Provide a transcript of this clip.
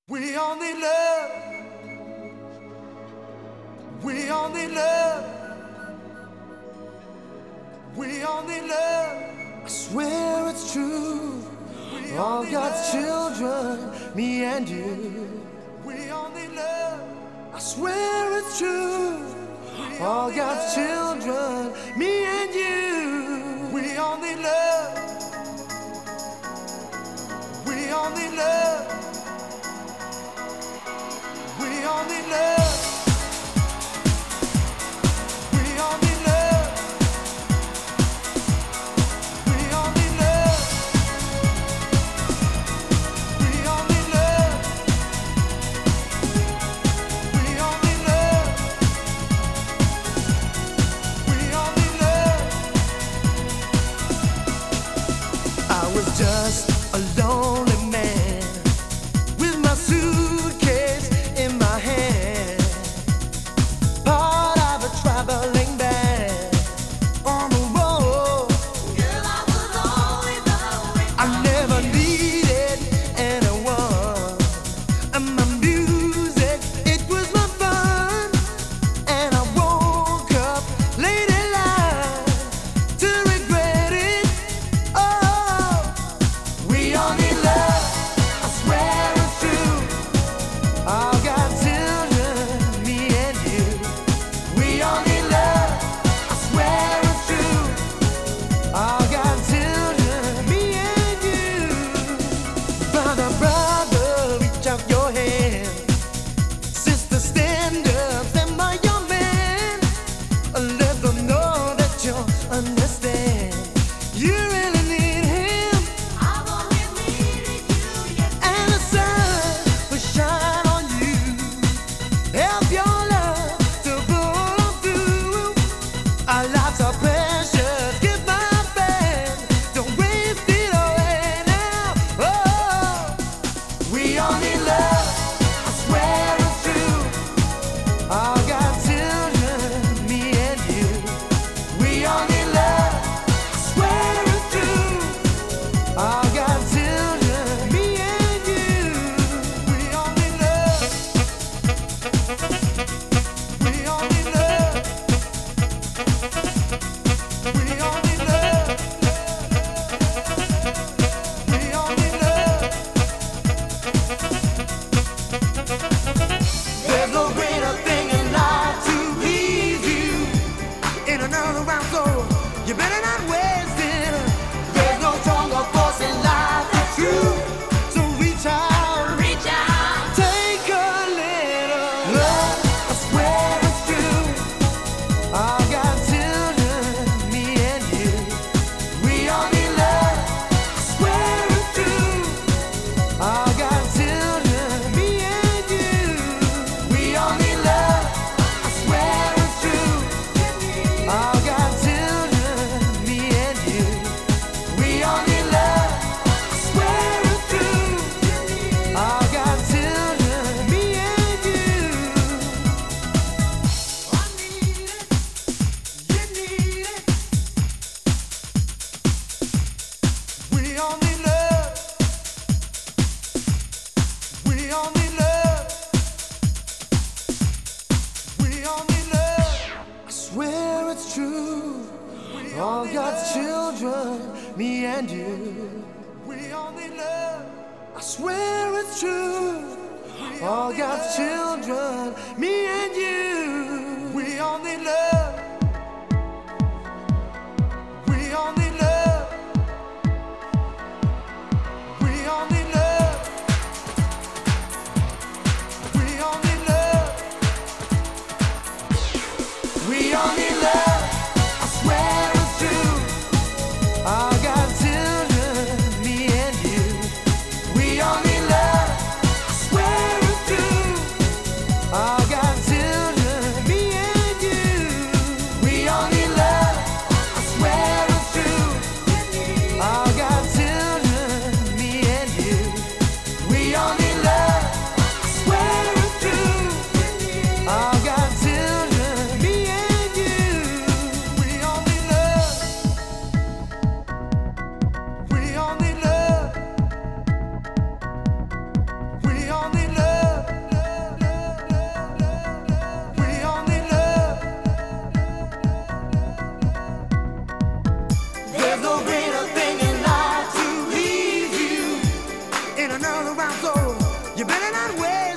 We only love, we only love, we only love. I swear it's true. All God's children, me and you. We only love. I swear it's true. All God's children, me and you. We only love. We only love. We only love. We only love. We only love. We only love. We only love. We only love. I was just a lonely man with my suitcase in my hand, part of a traveling band on the road. Girl, I was always I never needed anyone. And my music, it was my fun. And I woke up late in life to regret it. Oh, we only love, I swear it's true. All God's children, me and you. We only love, I swear it's true. All God's children, me and you. Brother, brother, reach out your hand. Sister, stand up, stand by your man. Let them know that you understand. You really need him. I've always needed you, yes. And the sun will shine on you. Help your love to pull on through. Our lives are precious. Give my best. Don't waste it away now. Oh, we only love. I swear it's true. All God's children, me and you. We only love. I swear it's true. All God's children, me and you. We only love. We only love. We only love. We only love. There's no greater thing in life to please you. In another round, so you better not waste it. There's no stronger force in life that's true. So reach out, reach out, take a little love. I swear it's true. All God's children, me and you. We only love. I swear it's true. All God's children, me and you. We only love. I swear it's true. All God's children, me and you. We only love. I swear it's true. All God's children, me and you. I need it. You need it. We only love. We only love. We only love. I swear it's true. All God's children, me and you. We only love. I swear it's true. All God's children, me and you. We only love. We only love. We only love. We only love. We only love. I swear it's true. All God's children, me and you. We only love. I swear it's true. All God's children, me and you. You better not wait.